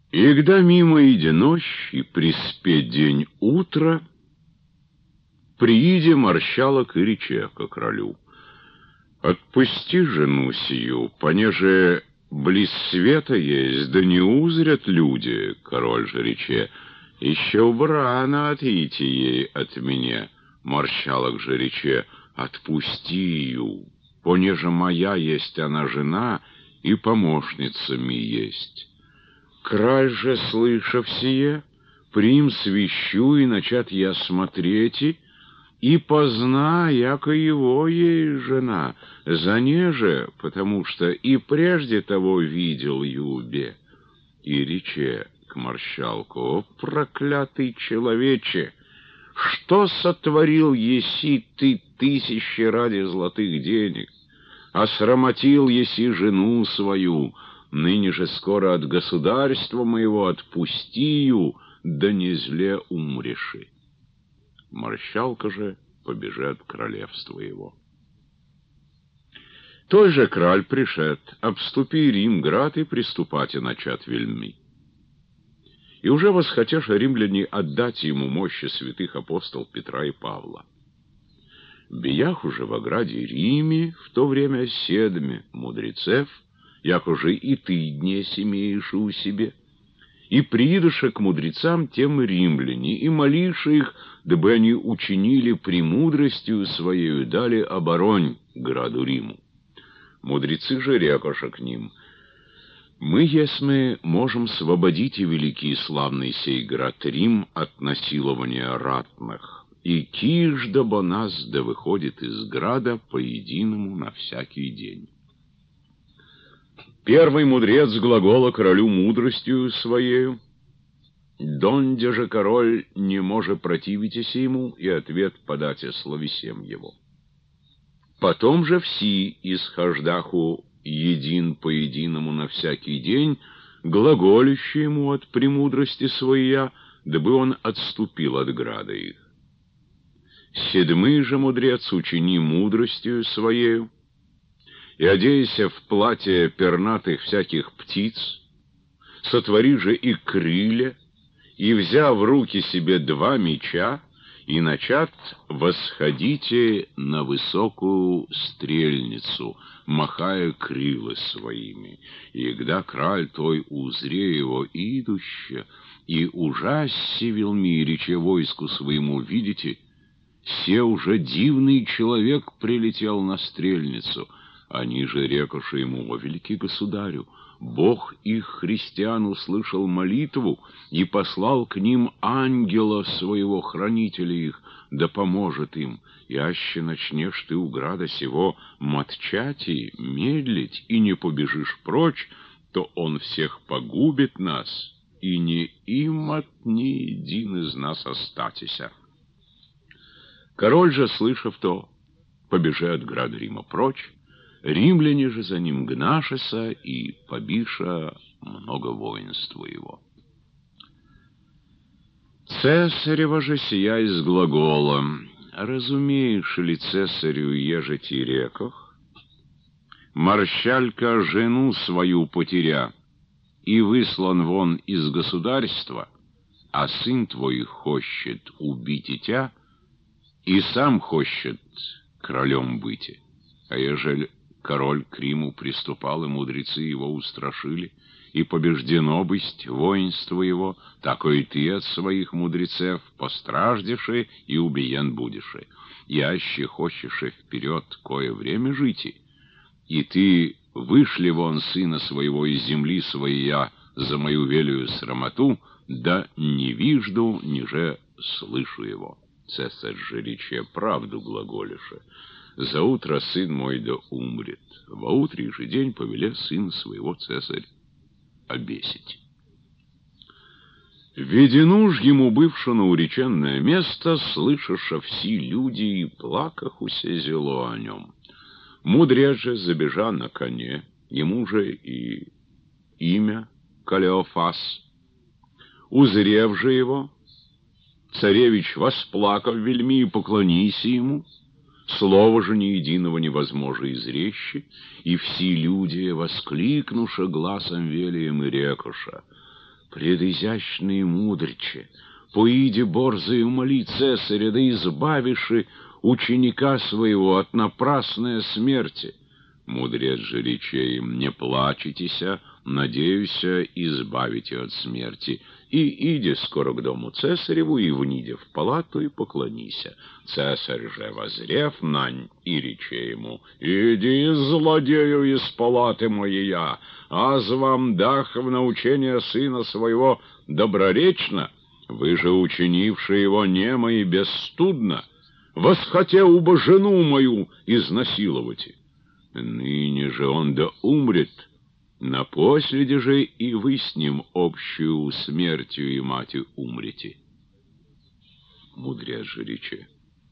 И когда мимо иде ночь, и приспеть день утра, прииде маршалок и рече ко кролю: «Отпусти жену сию, понеже близ света есть, да не узрят люди». Король же рече: «Еще рано отойти ей от меня». Маршалок же рече: «Отпусти ее, понеже моя есть она жена, и помощницами есть». Краль же, слышав сие, прим свищу, и начат я смотреть, и позна, яко его ей жена, за неже, потому что и прежде того видел юбе. И рече к маршалку: «О, проклятый человече, что сотворил еси ты тысячи ради золотых денег? Осрамотил еси жену свою, ныне же скоро от государства моего отпусти ее, да не зле умреши». Маршалка же побежит королевство его. Той же краль пришед, обступи Рим град и приступати начат вельми. И уже восхотеша римляне отдать ему мощи святых апостол Петра и Павла. Биях уже в ограде Риме в то время седми мудрецев, як уже и ты дне имеешь у себе, и приидуша к мудрецам тем римляне, и молиша их, дабы они учинили премудростью своею дали оборонь граду Риму. Мудрецы же рекоша к ним: «Мы, есмы, можем свободить и великий и славный сей град Рим от насилования ратных, и киж дабо нас да выходит из града по единому на всякий день». Первый мудрец глагола королю мудростью своею: «Донде же король не может противитесь ему, и ответ подате словесем его». Потом же все исхождаху един по единому на всякий день, глаголющие ему от премудрости своя, дабы он отступил от града их. Седьмый же мудрец учини мудростью своею, и, одеяся в платье пернатых всяких птиц, сотвори же и крылья, и, взяв в руки себе два меча, и начат восходите на высокую стрельницу, махая крылы своими. И когда краль той узре его идуще, и ужасси велми рече войску своему: «Видите, се уже дивный человек прилетел на стрельницу». Они же рекоши ему: «О, великий государю, Бог их, христиан, услышал молитву и послал к ним ангела своего, хранителя их, да поможет им. И аще начнешь ты у града сего матчати, медлить, и не побежишь прочь, то он всех погубит нас, и не им от ни един из нас остатися». Король же, слышав то, побежи от града Рима прочь, римляне же за ним гнашеса, и побиша много воинства его. Цесарева же сия из глагола: «Разумеешь ли, цесарю, ежети рекох, маршалька жену свою потеря, и выслан вон из государства, а сын твой хочет убить тебя, и сам хочет королем быть. А ежели король к Риму приступал, и мудрецы его устрашили, и побеждено бысть воинство его, такой ты от своих мудрецев постраждеши и убиен будеши. И аще хочешь вперед кое время жити, и ты вышли вон сына своего из земли своя за мою велию срамоту, да не вижду, ниже слышу его». Цесарь же рече: «Правду глаголише. Заутро сын мой да умрет, во утрий же день повеле сын своего цесарь обесить». Ведено ж ему бывшо на уреченное место, слышаша все люди, и плакахуся зело о нем. Мудрец же забежа на коне, ему же и имя Калеофас. Узрев же его, царевич восплакав вельми и поклонися ему, слова же ни единого невозможно изречь, и все люди, воскликнуша гласом велием и рекоша: предизящный мудрче, поиди борзый умоли цесаря, да избавиши ученика своего от напрасной смерти. Мудрец же рече им: не плачетеся, надеюся, избавите от смерти. И иди скоро к дому цесареву, и вниде в палату, и поклонися. Цесарь же, возрев нань, и рече ему: иди, злодею, из палаты моея, аз вам дах в научение сына своего доброречно, вы же, учинивши его немо и бесстудно, восхотел бы жену мою изнасиловать. Ныне же он да умрет, на последе же и вы с ним общую смертью и мати умрете. Мудрец же рече: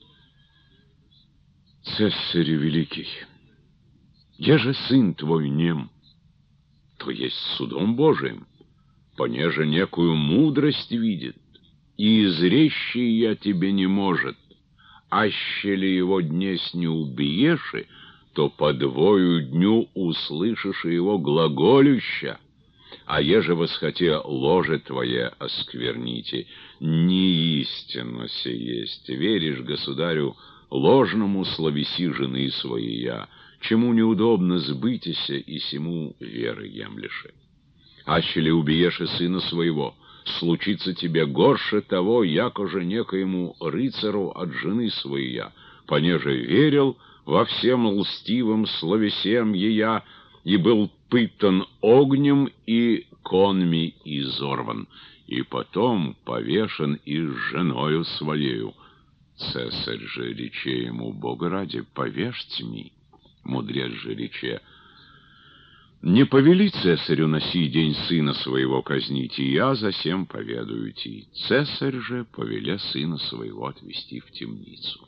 цесарь великий, еже сын твой нем, то есть судом Божиим, понеже некую мудрость видит, и изрещи я тебе не может, аще ли его днесь не убиеши, то по двою дню услышишь его глаголюща, а еже восхоте ложе твое оскверните, неистинно се есть, веришь, государю, ложному словеси жены своей, чему неудобно сбытися, и сему веры емлеши. Аще ли убиешь и сына своего, случится тебе горше того, якоже некоему рыцару от жены своей, понеже верил во всем лстивым словесем ея, и был пытан огнем и конми изорван, и потом повешен и с женою своею. Цесарь же рече ему: Бога ради, повешьте ми. Мудрец же рече: не повели цесарю на сей день сына своего казнить, и я засем поведаю ти. Цесарь же повеля сына своего отвести в темницу.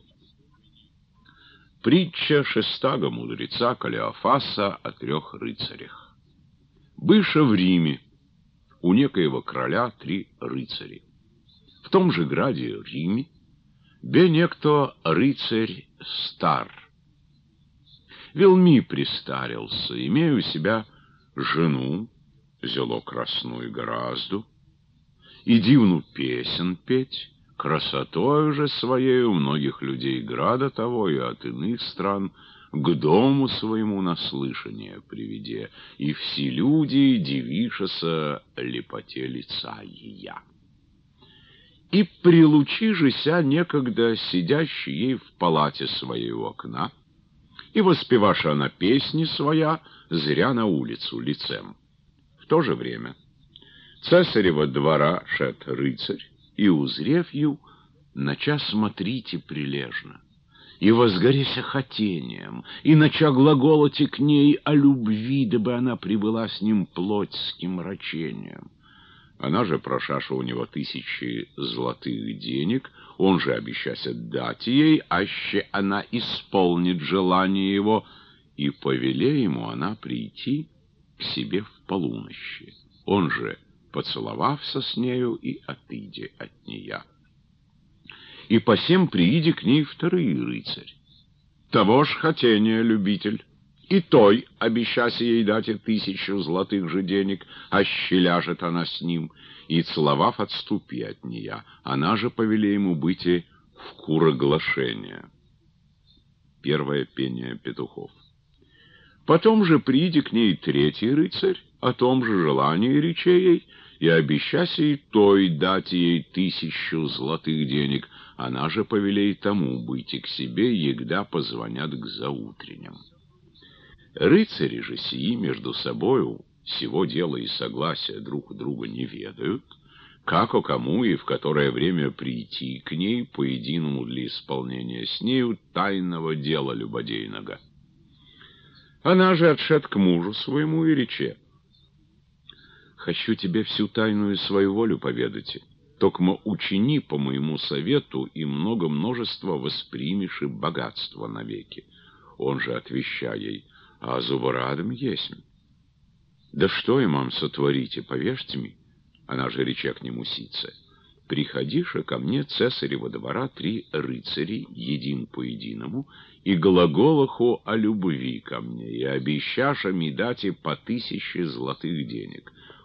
Притча шестаго мудреца Калеофаса о 3 рыцарях. Быша в Риме у некоего короля 3 рыцари. В том же граде Риме бе некто рыцарь стар. Велми пристарился, имея у себя жену, зело красную гораздо, и дивну песен петь, красотой же своею многих людей града того и от иных стран к дому своему наслышание приведе, и все люди дивишеся лепоте лица ея. И прилучи жеся некогда сидящий ей в палате своей у окна, и воспеваша она песни своя, зря на улицу лицем. В то же время цесарева двора шед рыцарь, и, узрев ю, нача смотрите прилежно, и возгореся хотением, и нача глаголоти к ней о любви, дабы она прибыла с ним плотским рачением. Она же прошаша у него 1000 золотых денег, он же обещася дать ей, аще она исполнит желание его, и повеле ему она прийти к себе в полунощи. Он же, поцеловався с нею, и отыде от нея. И посем прииди к ней 2 рыцарь, того ж хотения любитель, и той обещася ей дать 1000 золотых же денег, аще ляжет она с ним, и, целовав, отступи от нея. Она же повеле ему быть и в куроглашение. Первое пение петухов. Потом же прииди к ней 3 рыцарь, о том же желании рече ей, и обещася и той дать ей 1000 золотых денег. Она же повелей тому быть и к себе, егда позвонят к заутренням. Рыцари же сии между собою сего дела и согласия друг у друга не ведают, како кому и в которое время прийти к ней по единому для исполнения с нею тайного дела любодейного. Она же отшед к мужу своему и рече: «Хочу тебе всю тайную свою волю поведать, токмо учини по моему совету, и много множества воспримешь и богатство навеки». Он же отвеща ей: «А зуборадом есть». «Да что имам сотворите, повешьте ми». Она же рече к нему сице: «Приходиша ко мне цесарева двора 3 рыцари, един по единому, и глаголаху о любви ко мне, и обещаша ми дать и по 1000 золотых денег.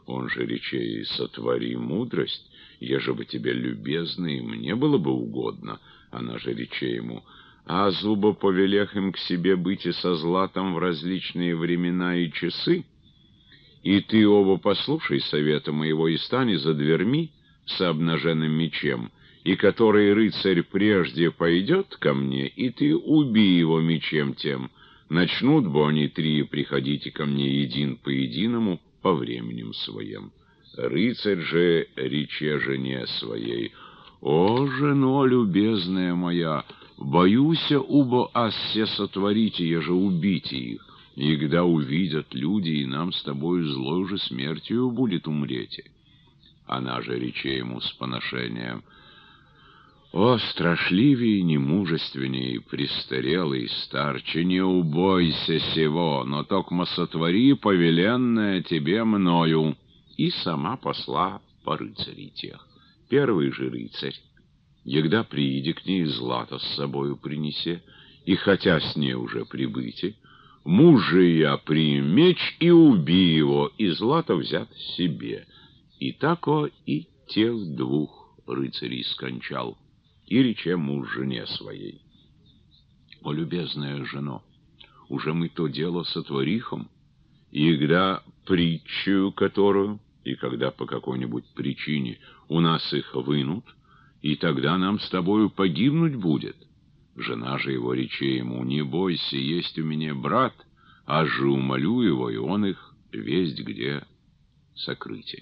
Он же речей: сотвори мудрость, еже бы тебе любезно и мне было бы угодно. Она же речей ему: а зубо повелех им к себе быть и со златом в различные времена и часы. И ты оба послушай совета моего и стань за дверьми с обнаженным мечем, и который рыцарь прежде пойдет ко мне, и ты убей его мечем тем. Начнут бы они три приходите ко мне един по единому по временем своим. Рыцарь же рече жене своей: о, жено любезная моя, боюся убо ас все сотворите, еже убите их. И когда увидят люди, и нам с тобою злой же смертью будет умрете. Она же рече ему с поношением: о, страшливей, немужественней, престарелый старче, не убойся сего, но токмо сотвори повеленное тебе мною. И сама посла по рыцарей тех. Первый же рыцарь, егда прииди к ней, злато с собою принесе, и хотя с ней уже прибыти, муж же я приим меч и уби его, и злато взят себе. И тако и тех двух рыцарей скончал. И рече муж жене своей: о, любезная жено, уже мы то дело сотворихом, и когда притчу которую, и когда по какой-нибудь причине у нас их вынут, и тогда нам с тобою погибнуть будет. Жена же его рече ему: не бойся, есть у меня брат, аж же умолю его, и он их весть где сокрыте.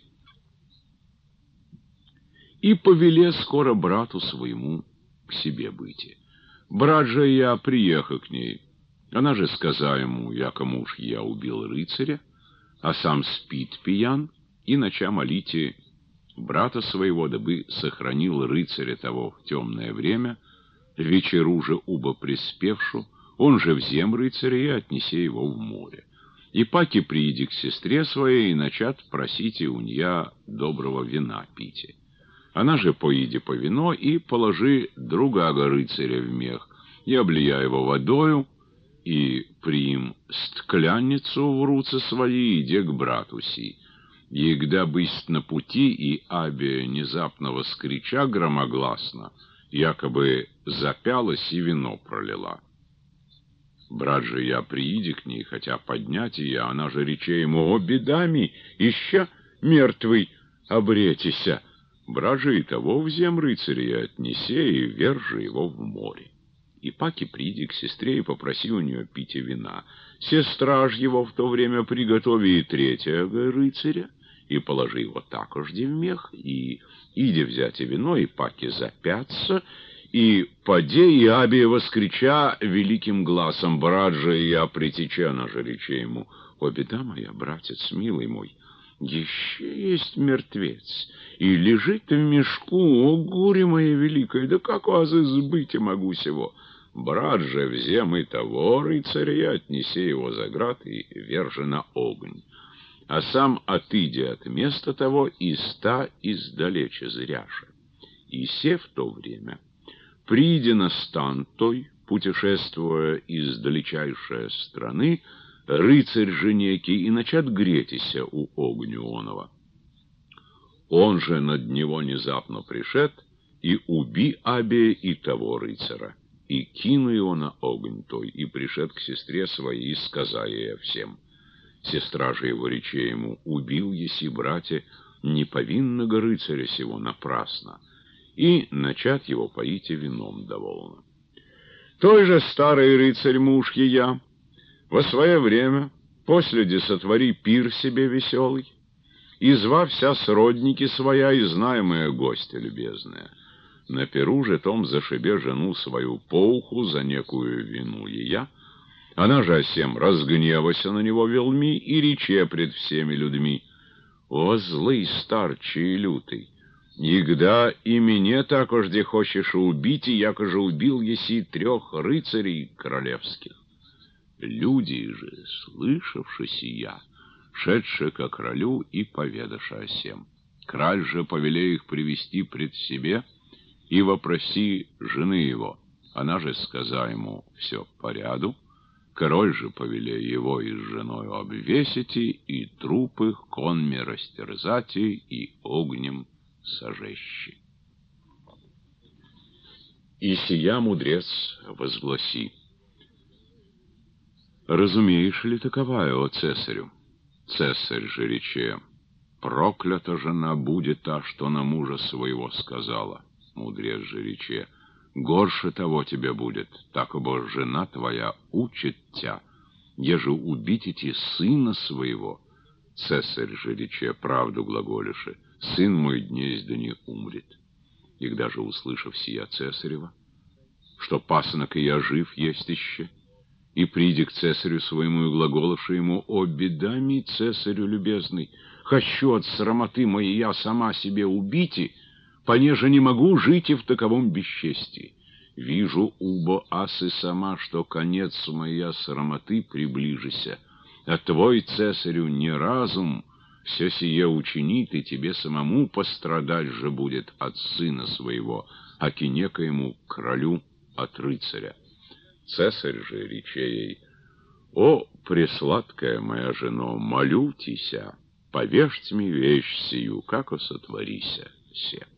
И повеле скоро брату своему к себе быть. Брат же я приехал к ней. Она же сказала ему: яко муж я убил рыцаря, а сам спит пьян, и нача молите брата своего, дабы сохранил рыцаря того в темное время, вечеру же убо приспевшу, он же взем рыцаря и отнесе его в море. И паки прииди к сестре своей, и начат просите у нее доброго вина пите. Она же поиди по вино и положи другого рыцаря в мех, и облия его водою, и приим стклянницу в руце свои, иди к брату си. И когда бысть на пути, и Абия внезапно воскрича громогласно, якобы запялась и вино пролила. Брат же я прииди к ней, хотя поднять ее, она же рече ему: о, бедами, ища мертвый обретися. Брат же и того взем рыцаря отнесе, и вержи его в море. И паки приди к сестре и попроси у нее пить вина. Сестра ж его в то время приготови и третьего рыцаря, и положи его такожде в мех, и иди взять и вино, и паки запятся, и поде и Абия воскрича великим глазом: брат же я притеча, она же рече ему: о, беда моя, братец милый мой, еще есть мертвец, и лежит в мешку, о, горе мое великое, да как вас избыть могу сего? Брат же взем и того рыцаря, отнеси его за град и вержи на огонь. А сам отыди от места того и ста издалече зряша. И се в то время, приди на стан той, путешествуя из далечайшей страны, рыцарь же некий, и начат гретися у огню оного. Он же над него внезапно пришед, и уби Абия и того рыцаря, и кину его на огонь той, и пришед к сестре своей, и сказа ей всем. Сестра же его рече ему: убил еси, братья, неповинного рыцаря сего напрасно, и начат его поить вином довольно. Той же старый рыцарь муж ея во свое время, после де сотвори пир себе веселый, и зва вся сродники своя и знаемая гостья любезная. На пиру же том зашибе жену свою по уху за некую вину ея, она же осем разгневася на него велми и рече пред всеми людьми: о, злый старче и лютый, егда и мне такожде хочешь убить, и якоже убил еси 3 рыцарей королевских. Люди же, слышавши сия, шедши ко кралю и поведаши о сем. Краль же повеле их привести пред себе и вопроси жены его. Она же сказа ему все по ряду, Король же повеле его и с женою обвесите, и трупы конми растерзати, и огнем сожещи. И сия мудрец возгласи: разумеешь ли таковая, о цесарю? Цесарь же рече: проклята жена будет та, что на мужа своего сказала. Мудрец же рече: горше того тебе будет, так обо жена твоя учит тя, еже убить идти сына своего. Цесарь же рече: правду глаголише, сын мой днесь да не умрет. И даже услышав сия цесарева, что пасынок и я жив есть еще, и приди к цесарю своему и глаголавши ему: «О, беда ми, цесарю любезный! Хочу от срамоты моей я сама себе убить, понеже не могу жить и в таковом бесчестии. Вижу, убо асы сама, что конец моя срамоты приближися, а твой, цесарю, не разум все сие учинит, и тебе самому пострадать же будет от сына своего, аки некоему королю от рыцаря». Цесарь же рече ей: «О, пресладкая моя жено, молю тися, повежьте мне вещь сию, како сотворися се».